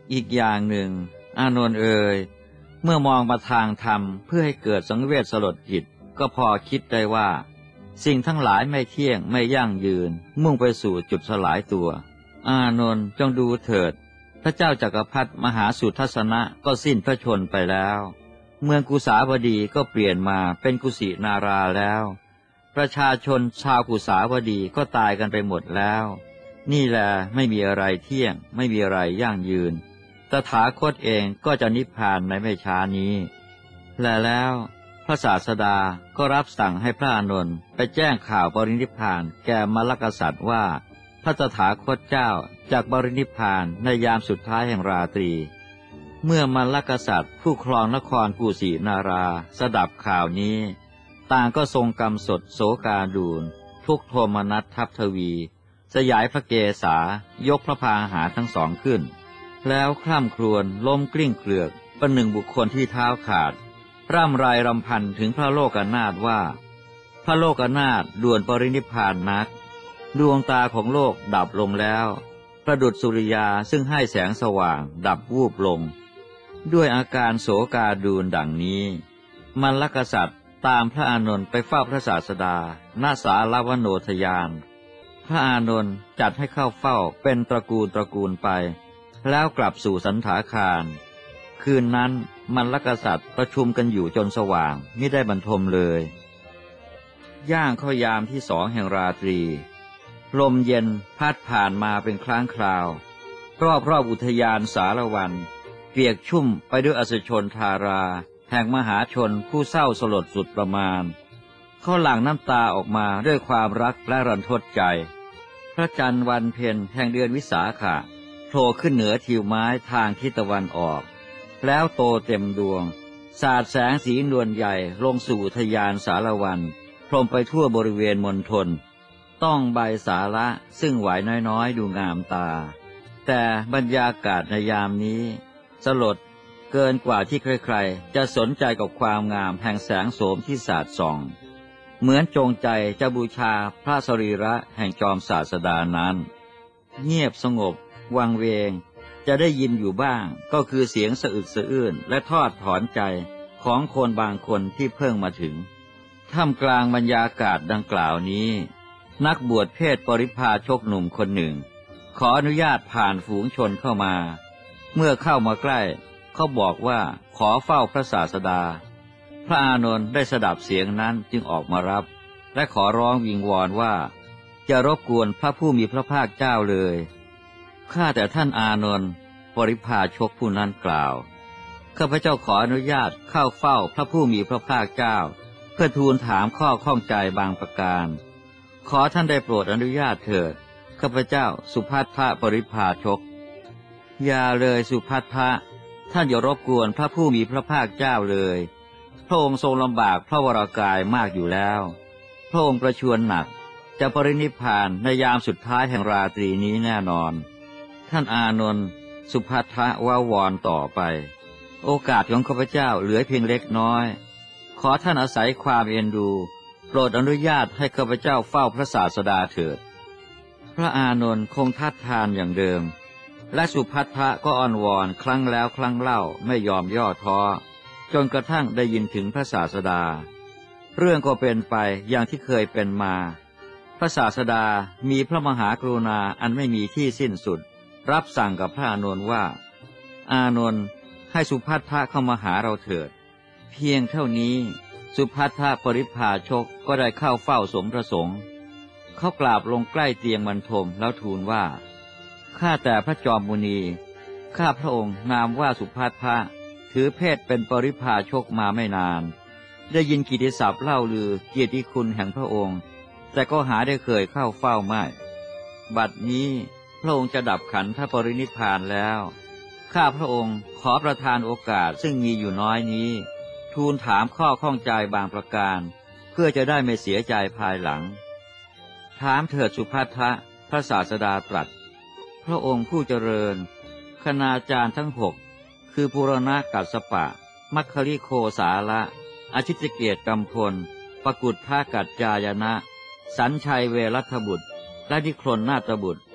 อีกอย่างหนึ่งอานนท์เอ่ยเมื่อมองมาทางธรรมเพื่อให้เกิดสังเวชสลดจิตก็พอคิดได้ว่าสิ่งทั้งหลายไม่เที่ยงไม่ยั่งยืนมุ่งไปสู่จุดสลายตัวอานนท์จงดูเถิดพระเจ้าจักรพรรดิมหาสุทัศนะก็สิ้นพระชนม์ไปแล้วเมืองกุสาวดีก็เปลี่ยนมาเป็นกุสินาราแล้วประชาชนชาวกุสาวดีก็ตายกันไปหมดแล้วนี่แหละไม่มีอะไรเที่ยงไม่มีอะไรยั่งยืนตถาคตเองก็จะนิพพานในไม่ช้านี้และแล้วพระศาสดาก็รับสั่งให้พระอานนท์ไปแจ้งข่าวปรินิพพานแก่มลกษัตริย์ว่าพระตถาคตเจ้าจากปรินิพพานในยามสุดท้ายแห่งราตรีเมื่อมลกษัตริย์ผู้ครองนครกุสินาราสดับข่าวนี้ต่างก็ทรงกำสดโศกาดูลทุกโทมนัสทัพทวีสยายพระเกศายกพระพาหาทั้งสองขึ้นแล้วคร่ำครวญล้มกลิ้งเกลือกประหนึ่งบุคคลที่เท้าขาดร่ำไรรำพันถึงพระโลกนาถว่าพระโลกนาถด่วนปรินิพพานนักดวงตาของโลกดับลงแล้วประดุจสุริยาซึ่งให้แสงสว่างดับวูบลงด้วยอาการโศกาดูลดังนี้มลกษัตริย์ตามพระอานนท์ไปเฝ้าพระศาสดาณศาลวโนทยานพระอานนท์จัดให้เข้าเฝ้าเป็นตระกูลไปแล้วกลับสู่สันถาคารคืนนั้นมลกษัตริย์ประชุมกันอยู่จนสว่างมิได้บรรทมเลยย่างเข้ายามที่สองแห่งราตรีลมเย็นพัดผ่านมาเป็นครั้งคราวรอบอุทยานสารวันเปียกชุ่มไปด้วยอสชนธาราแห่งมหาชนผู้เศร้าสลดสุดประมาณเขาหลั่งน้ำตาออกมาด้วยความรักและรันทดใจพระจันทร์วันเพ็ญแห่งเดือนวิสาขะโผล่ขึ้นเหนือทิวไม้ทางทิศตะวันออกแล้วโตเต็มดวงสาดแสงสีนวลใหญ่ลงสู่อุทยานสารวันพรมไปทั่วบริเวณมณฑลต้องใบสาระซึ่งไหวน้อยดูงามตาแต่บรรยากาศในยามนี้สลดเกินกว่าที่ใครๆจะสนใจกับความงามแห่งแสงโสมที่สาดส่องเหมือนจงใจจะบูชาพระสรีระแห่งจอมศาสดานั้นเงียบสงบวังเวงจะได้ยินอยู่บ้างก็คือเสียงสะอึกสะอื้นและทอดถอนใจของคนบางคนที่เพิ่งมาถึงท่ามกลางบรรยากาศดังกล่าวนี้นักบวชเพศปริพาชกหนุ่มคนหนึ่งขออนุญาตผ่านฝูงชนเข้ามาเมื่อเข้ามาใกล้เขาบอกว่าขอเฝ้าพระศาสดาพระอานนท์ได้สดับเสียงนั้นจึงออกมารับและขอร้องวิงวอนว่าจะรบกวนพระผู้มีพระภาคเจ้าเลยข้าแต่ท่านอานนท์ปริพาชกผู้นั้นกล่าวข้าพเจ้าขออนุญาตเข้าเฝ้าพระผู้มีพระภาคเจ้าเพื่อทูลถามข้อข้องใจบางประการขอท่านได้โปรดอนุญาตเถิดข้าพเจ้าสุภัททะปริพาชกอย่าเลยสุภัททะท่านอย่ารบกวนพระผู้มีพระภาคเจ้าเลยพระองค์ทรงลำบากพระวรากายมากอยู่แล้วพระองค์ประชวรหนักจะปรินิพพานในยามสุดท้ายแห่งราตรีนี้แน่นอนท่านอานนท์สุภัททะว่าวอนต่อไปโอกาสของข้าพเจ้าเหลือเพียงเล็กน้อยขอท่านอาศัยความเอ็นดูโปรดอนุญาตให้ข้าพเจ้าเฝ้าพระศาสดาเถิดพระอานนท์คงทัดทานอย่างเดิมและสุภัททะก็อ้อนวอนครั้งแล้วครั้งเล่าไม่ยอมย่อท้อจนกระทั่งได้ยินถึงพระศาสดาเรื่องก็เป็นไปอย่างที่เคยเป็นมาพระศาสดามีพระมหากรุณาอันไม่มีที่สิ้นสุดรับสั่งกับพระอานนท์ว่าอานนท์ให้สุภัททะเข้ามาหาเราเถิดเพียงเท่านี้สุภัททะปริพาชกก็ได้เข้าเฝ้าสมประสงค์เขากราบลงใกล้เตียงบรรทมแล้วทูลว่าข้าแต่พระจอมมุนีข้าพระองค์นามว่าสุภัททะถือเพศเป็นปริพาชกมาไม่นานได้ยินกิตติศัพท์เล่าลือเกียรติคุณแห่งพระองค์แต่ก็หาได้เคยเข้าเฝ้าไม่บัดนี้พระองค์จะดับขันธปรินิพพานแล้วข้าพระองค์ขอประทานโอกาสซึ่งมีอยู่น้อยนี้ทูลถามข้อข้องใจบางประการเพื่อจะได้ไม่เสียใจภายหลังถามเถิดสุภัททะพระศาสดาตรัสพระองค์ผู้เจริญคณาจารย์ทั้ง6คือปุรณกัสสปะมัคคลิโคสาละอชิตเกียรติกัมพลปกุฏทากัจจายนะสัญชัยเวรัตบุตรและนิครนนาถบุตร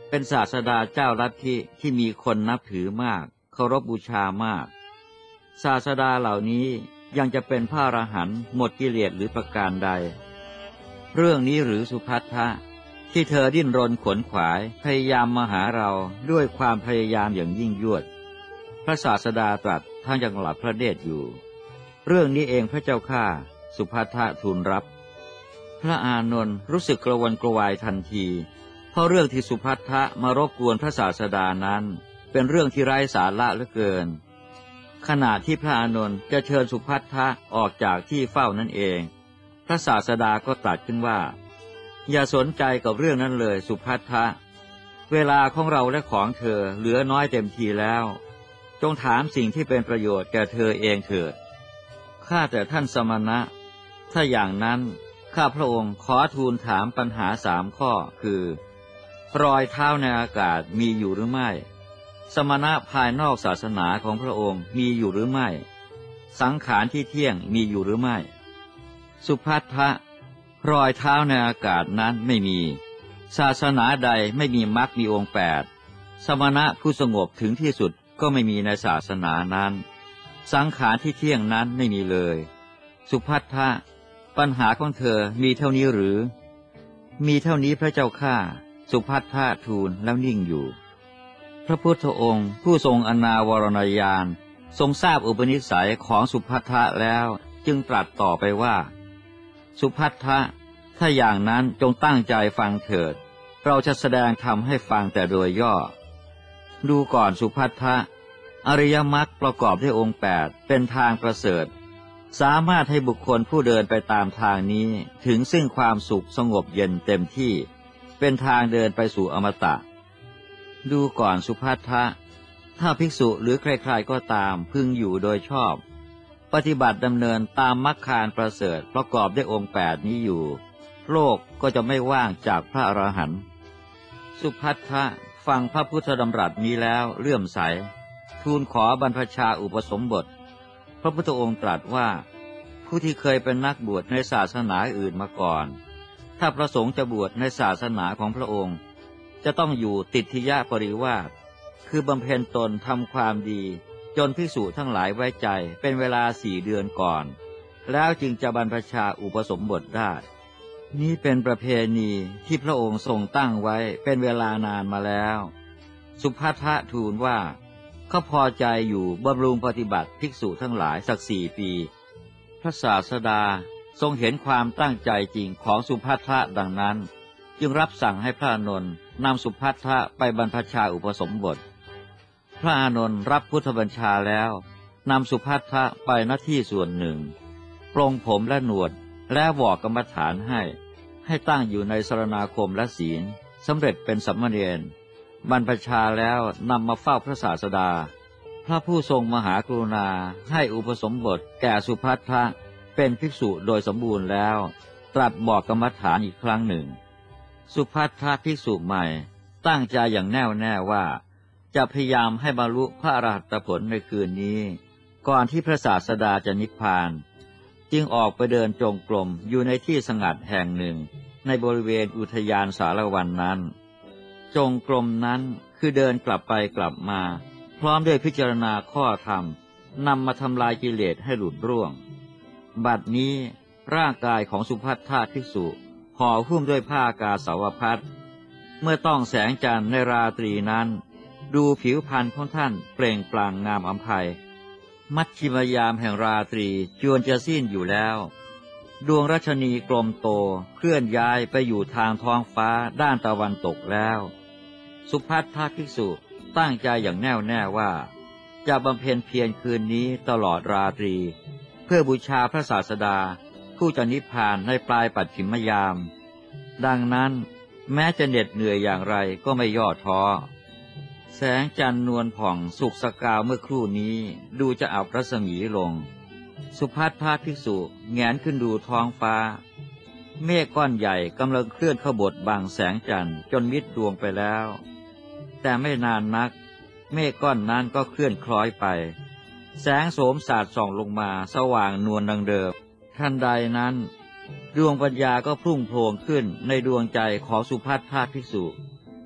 เป็นศาสดาเจ้าลัทธิที่มีคนนับถือมากเคารพบูชามากศาสดาเหล่านี้ยังจะเป็นพระอรหันต์หมดกิเลสหรือประการใดเรื่องนี้หรือสุภัททะที่เธอดิ้นรนขวนขวายพยายามมาหาเราด้วยความพยายามอย่างยิ่งยวดพระศาสดาตรัสท่านยังหลับพระเนตรอยู่เรื่องนี้เองพระเจ้าข้าสุภัททะทูลรับพระอานนท์รู้สึกกระวนกระวายทันทีเพราะเรื่องที่สุภัททะมารบกวนพระศาสดานั้นเป็นเรื่องที่ไร้สาระเหลือเกินขณะที่พระอานนท์จะเชิญสุภัททะออกจากที่เฝ้านั่นเองพระศาสดาก็ตรัสขึ้นว่าอย่าสนใจกับเรื่องนั้นเลยสุภัททะเวลาของเราและของเธอเหลือน้อยเต็มทีแล้วจงถามสิ่งที่เป็นประโยชน์แก่เธอเองเถิดข้าแต่ท่านสมณะถ้าอย่างนั้นข้าพระองค์ขอทูลถามปัญหา3 ข้อคือรอยเท้าในอากาศมีอยู่หรือไม่สมณะภายนอกศาสนาของพระองค์มีอยู่หรือไม่สังขารที่เที่ยงมีอยู่หรือไม่สุภัททะรอยเท้าในอากาศนั้นไม่มีศาสนาใดไม่มีมรรคมีองค์8สมณะผู้สงบถึงที่สุดก็ไม่มีในศาสนานั้นสังขารที่เที่ยงนั้นไม่มีเลยสุภัททะปัญหาของเธอมีเท่านี้หรือมีเท่านี้พระเจ้าข้าสุภัททะทูลแล้วนิ่งอยู่พระพุทธองค์ผู้ทรงอนาวรณญาณทรงทราบอุปนิสัยของสุภัททะแล้วจึงตรัสต่อไปว่าสุภัททะถ้าอย่างนั้นจงตั้งใจฟังเถิดเราจะแสดงธรรมให้ฟังแต่โดยย่อดูก่อนสุภัททะอริยมรรคประกอบด้วยองค์8เป็นทางประเสริฐสามารถให้บุคคลผู้เดินไปตามทางนี้ถึงซึ่งความสุขสงบเย็นเต็มที่เป็นทางเดินไปสู่อมตะดูก่อนสุภัททะถ้าภิกษุหรือใครๆก็ตามพึงอยู่โดยชอบปฏิบัติดำเนินตามมรรคการประเสริฐประกอบด้วยองค์8นี้อยู่โลกก็จะไม่ว่างจากพระอรหันต์สุภัททะฟังพระพุทธดำรัสนี้แล้วเลื่อมใสทูลขอบรรพชาอุปสมบทพระพุทธองค์ตรัสว่าผู้ที่เคยเป็นนักบวชในศาสนาอื่นมาก่อนถ้าประสงค์จะบวชในศาสนาของพระองค์จะต้องอยู่ติทิยปริวาสคือบำเพ็ญตนทำความดีจนภิกษุทั้งหลายไว้ใจเป็นเวลา4 เดือนก่อนแล้วจึงจะบรรพชาอุปสมบทได้นี้เป็นประเพณีที่พระองค์ทรงตั้งไว้เป็นเวลานานมาแล้วสุภัททะทูลว่าเขาพอใจอยู่บำรุงปฏิบัติภิกษุทั้งหลายสัก4 ปีพระศาสดาทรงเห็นความตั้งใจจริงของสุภัททะดังนั้นจึงรับสั่งให้พระอานนท์นำสุภัททะไปบรรพชาอุปสมบทพระอานนท์รับพุทธบัญชาแล้วนำสุภัททะไปณที่ส่วนหนึ่งปรงผมและหนวดและบอกกรรมฐานให้ตั้งอยู่ในสรณาคมและศีลสำเร็จเป็นสัมมาเนรบรรพชาแล้วนำมาเฝ้าพระศาสดาพระผู้ทรงมหากรุณาให้อุปสมบทแก่สุภัททะเป็นภิกษุโดยสมบูรณ์แล้วตรัสบอกกรรมฐานอีกครั้งหนึ่งสุภัททะภิกษุใหม่ตั้งใจอย่างแน่วแน่ว่าจะพยายามให้บรรลุพระอรหัตผลในคืนนี้ก่อนที่พระศาสดาจะนิพพานจึงออกไปเดินจงกรมอยู่ในที่สงัดแห่งหนึ่งในบริเวณอุทยานสารวันนั้นจงกรมนั้นคือเดินกลับไปกลับมาพร้อมด้วยพิจารณาข้อธรรมนำมาทำลายกิเลสให้หลุดร่วงบัดนี้ร่างกายของสุภัททะภิกษุห่อหุ้มด้วยผ้ากาสาวพัสเมื่อต้องแสงจันทร์ในราตรีนั้นดูผิวพรรณของท่านเปล่งปลั่งงามอำไพมัชฌิมยามแห่งราตรีจวนจะสิ้นอยู่แล้วดวงรัชนีกลมโตเคลื่อนย้ายไปอยู่ทางท้องฟ้าด้านตะวันตกแล้วสุภัททะภิกษุตั้งใจอย่างแน่วแน่ว่าจะบำเพ็ญเพียรคืนนี้ตลอดราตรีเพื่อบูชาพระศาสดาผู้จะนิพพานในปลายปัจฉิมยามดังนั้นแม้จะเหน็ดเหนื่อยอย่างไรก็ไม่ย่อท้อแสงจันทร์นวลผ่องสุกสกาวเมื่อครู่นี้ดูจะอับรัศมีลงสุภัททะภิกษุแงนขึ้นดูท้องฟ้าเมฆก้อนใหญ่กำลังเคลื่อนเข้าบดบังแสงจันทร์จนมิดดวงไปแล้วแต่ไม่นานนักเมฆก้อนนั้นก็เคลื่อนคล้อยไปแสงโสมสาดส่องลงมาสว่างนวลดังเดิมทันใดนั้นดวงปัญญาก็พุ่งโผล่ขึ้นในดวงใจของสุภัททะภิกษุ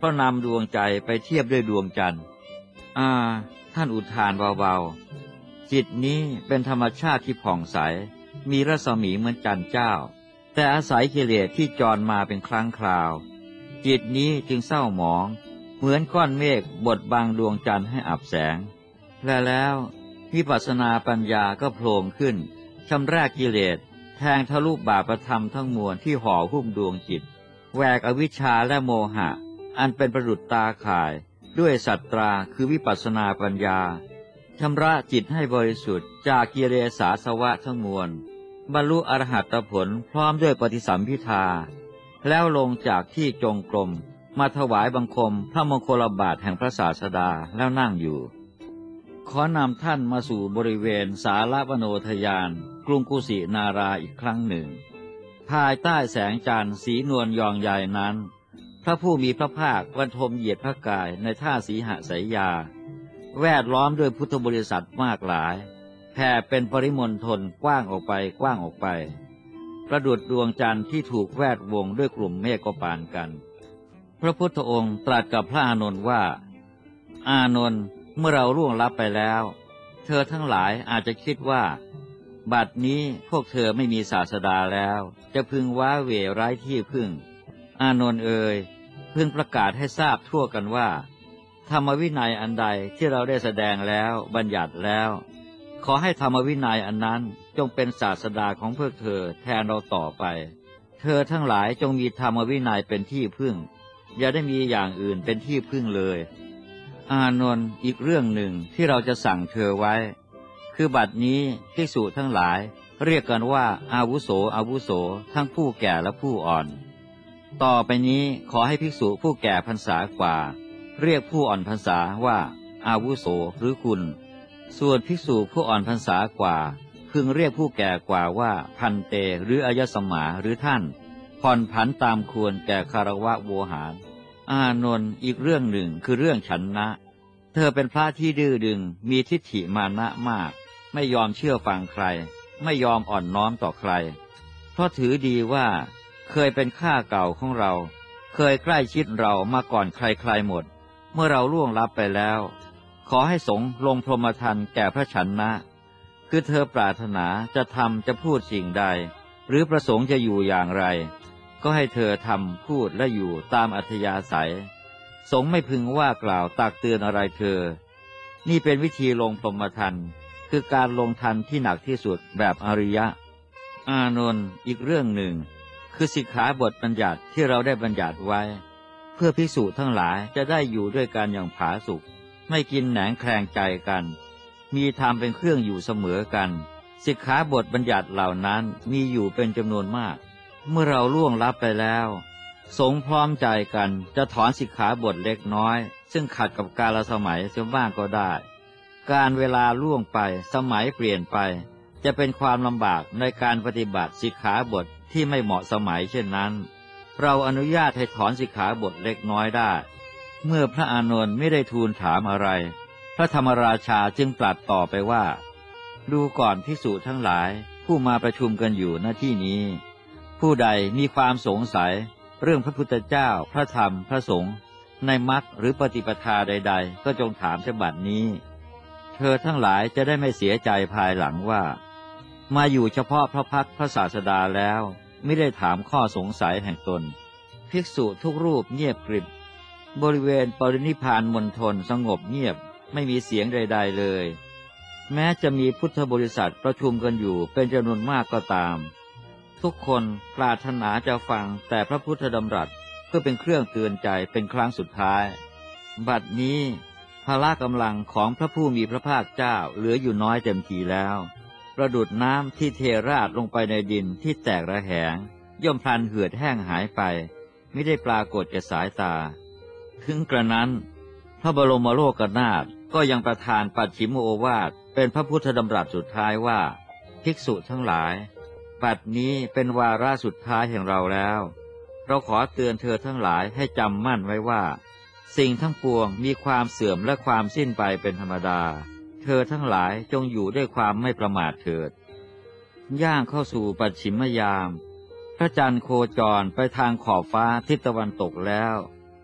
เพราะนำดวงใจไปเทียบด้วยดวงจันทร์ท่านอุทานเบาๆจิตนี้เป็นธรรมชาติที่ผ่องใสมีรัศมีเหมือนจันทร์เจ้าแต่อาศัยกิเลสที่จรมาเป็นครั้งคราวจิตนี้จึงเศร้าหมองเหมือนก้อนเมฆบดบังดวงจันทร์ให้อับแสงและแล้ววิปัสสนาปัญญาก็โผล่ขึ้นชำระกิเลสแทงทะลุบาปธรรมทั้งมวลที่ห่อหุ้มดวงจิตแหวกอวิชชาและโมหะอันเป็นประดุจตาข่ายด้วยสัตตราคือวิปัสสนาปัญญาชำระจิตให้บริสุทธิ์จากกิเลสอาสวะทั้งมวลบรรลุอรหัตผลพร้อมด้วยปฏิสัมภิทาแล้วลงจากที่จงกรมมาถวายบังคมพระมงคลบาทแห่งพระศาสดาแล้วนั่งอยู่ขอนำท่านมาสู่บริเวณสาลวโนทยานกรุงกุสินาราอีกครั้งหนึ่งภายใต้แสงจันทร์สีนวลยองใหญ่นั้นพระผู้มีพระภาคบรรทมเหยียดพระกายในท่าสีหสายยาแวดล้อมด้วยพุทธบริษัทมากหลายแผ่เป็นปริมณฑลกว้างออกไปกว้างออกไปประดุจดวงจันทร์ที่ถูกแวดวงด้วยกลุ่มเมฆปานกันพระพุทธองค์ตรัสกับพระอานนท์ว่าอานนท์เมื่อเราล่วงลับไปแล้วเธอทั้งหลายอาจจะคิดว่าบัดนี้พวกเธอไม่มีศาสดาแล้วจะพึงว้าเหวไร้ที่พึ่งอานนท์เอ๋ยพึงประกาศให้ทราบทั่วกันว่าธรรมวินัยอันใดที่เราได้แสดงแล้วบัญญัติแล้วขอให้ธรรมวินัยอันนั้นจงเป็นศาสดาของพวกเธอแทนเราต่อไปเธอทั้งหลายจงมีธรรมวินัยเป็นที่พึ่งอย่าได้มีอย่างอื่นเป็นที่พึ่งเลยอานนท์อีกเรื่องหนึ่งที่เราจะสั่งเธอไว้คือบัดนี้ภิกษุทั้งหลายเรียกกันว่าอาวุโสอาวุโสทั้งผู้แก่และผู้อ่อนต่อไปนี้ขอให้ภิกษุผู้แก่พรรษากว่าเรียกผู้อ่อนพรรษาว่าอาวุโสหรือคุณส่วนภิกษุผู้อ่อนพรรษากว่าพึงเรียกผู้แก่กว่าว่าพันเตหรืออายสมาหรือท่านผ่อนผันตามควรแก่คารวะโวหารอานนท์อีกเรื่องหนึ่งคือเรื่องฉันนะเธอเป็นพระที่ดื้อดึงมีทิฏฐิมานะมากไม่ยอมเชื่อฟังใครไม่ยอมอ่อนน้อมต่อใครเพราะถือดีว่าเคยเป็นข้าเก่าของเราเคยใกล้ชิดเรามาก่อนใครๆหมดเมื่อเราล่วงลับไปแล้วขอให้สงฆ์ลงพรหมทานแก่พระฉันนะคือเธอปรารถนาจะทำจะพูดสิ่งใดหรือประสงค์จะอยู่อย่างไรก็ให้เธอทำพูดและอยู่ตามอัธยาศัยสงฆ์ไม่พึงว่ากล่าวตักเตือนอะไรเธอนี่เป็นวิธีลงพรหมทานคือการลงทันที่หนักที่สุดแบบอริยะอานนท์อีกเรื่องหนึ่งคือสิกขาบทบัญญัติที่เราได้บัญญัติไว้เพื่อภิกษุทั้งหลายจะได้อยู่ด้วยกันอย่างผาสุกไม่กินแหนงแคลงใจกันมีธรรมเป็นเครื่องอยู่เสมอกันสิกขาบทบัญญัติเหล่านั้นมีอยู่เป็นจำนวนมากเมื่อเราล่วงลับไปแล้วสงฆ์พร้อมใจกันจะถอนสิกขาบทเล็กน้อยซึ่งขัดกับกาลสมัยเสียบ้างก็ได้การเวลาล่วงไปสมัยเปลี่ยนไปจะเป็นความลำบากในการปฏิบัติสิกขาบทที่ไม่เหมาะสมัยเช่นนั้นเราอนุญาตให้ถอนสิกขาบทเล็กน้อยได้เมื่อพระอานนท์ไม่ได้ทูลถามอะไรพระธรรมราชาจึงตรัสต่อไปว่าดูก่อนภิกษุทั้งหลายผู้มาประชุมกันอยู่ณที่นี้ผู้ใดมีความสงสัยเรื่องพระพุทธเจ้าพระธรรมพระสงฆ์ในมรรคหรือปฏิปทาใดๆก็จงถามฉบับนี้เธอทั้งหลายจะได้ไม่เสียใจภายหลังว่ามาอยู่เฉพาะพระพักตร์พระศาสดาแล้วไม่ได้ถามข้อสงสัยแห่งตนภิกษุทุกรูปเงียบกริบบริเวณปรินิพพานมณฑลสงบเงียบไม่มีเสียงใดๆเลยแม้จะมีพุทธบริษัทประชุมกันอยู่เป็นจำนวนมากก็ตามทุกคนปรารถนาจะฟังแต่พระพุทธดำรัสเพื่อเป็นเครื่องเตือนใจเป็นครั้งสุดท้ายบัดนี้พละกำลังของพระผู้มีพระภาคเจ้าเหลืออยู่น้อยเต็มทีแล้วประดุจน้ำที่เทราดลงไปในดินที่แตกระแหงย่อมพลันเหือดแห้งหายไปไม่ได้ปรากฏแก่สายตาถึงกระนั้นพระบรมโลกนาถก็ยังประทานปัจฉิมโอวาทเป็นพระพุทธดำรัสสุดท้ายว่าภิกษุทั้งหลายบัดนี้เป็นวาระสุดท้ายแห่งเราแล้วเราขอเตือนเธอทั้งหลายให้จำมั่นไว้ว่าสิ่งทั้งปวงมีความเสื่อมและความสิ้นไปเป็นธรรมดาเธอทั้งหลายจงอยู่ด้วยความไม่ประมาทเถิดย่างเข้าสู่ปัจฉิมยามพระจันทร์โคจรไปทางขอบฟ้าทิศตะวันตกแล้ว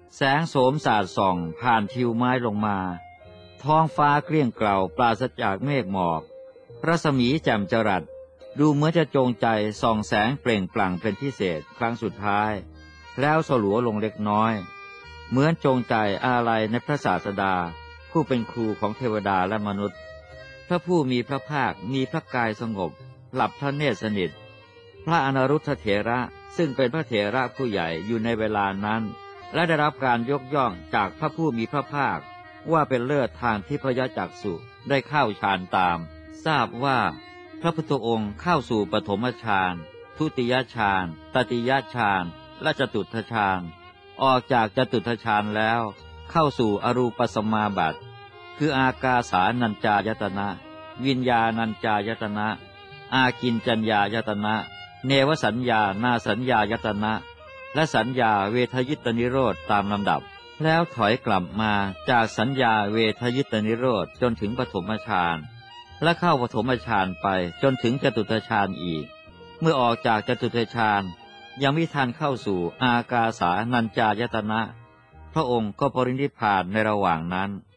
แสงโสมสาดส่องผ่านทิวไม้ลงมาท้องฟ้าเกลี้ยงเกลาปราศจากเมฆหมอกรัศมีแจ่มจรัสดูเหมือนจะจงใจส่องแสงเปล่งปลั่งเป็นพิเศษครั้งสุดท้ายแล้วสลัวลงเล็กน้อยเหมือนจงใจอาลัยในพระศาสดาผู้เป็นครูของเทวดาและมนุษย์พระผู้มีพระภาคมีพระกายสงบหลับพระเนตรสนิทพระอนารุทธเถระซึ่งเป็นพระเถระผู้ใหญ่อยู่ในเวลานั้นและได้รับการยกย่องจากพระผู้มีพระภาคว่าเป็นเลิศทางทิพยจักษุได้เข้าฌานตามทราบว่าพระพุทธองค์เข้าสู่ปฐมฌานทุติยฌานตติยฌานและจตุตถฌานออกจากจตุตถฌานแล้วเข้าสู่อรูปสมาบัติคืออากาสานัญจายตนะวิญญาณัญจายตนะอากินจัญญายตนะเนวสัญญานาสัญญายตนะและสัญญาเวทยิตนิโรธตามลำดับแล้วถอยกลับมาจากสัญญาเวทยิตนิโรธจนถึงปฐมฌานและเข้าปฐมฌานไปจนถึงจตุตถฌานอีกเมื่อออกจากจตุตถฌานยังไม่ทันเข้าสู่อากาสานัญจายตนะพระองค์ก็ปรินิพพานในระหว่างนั้น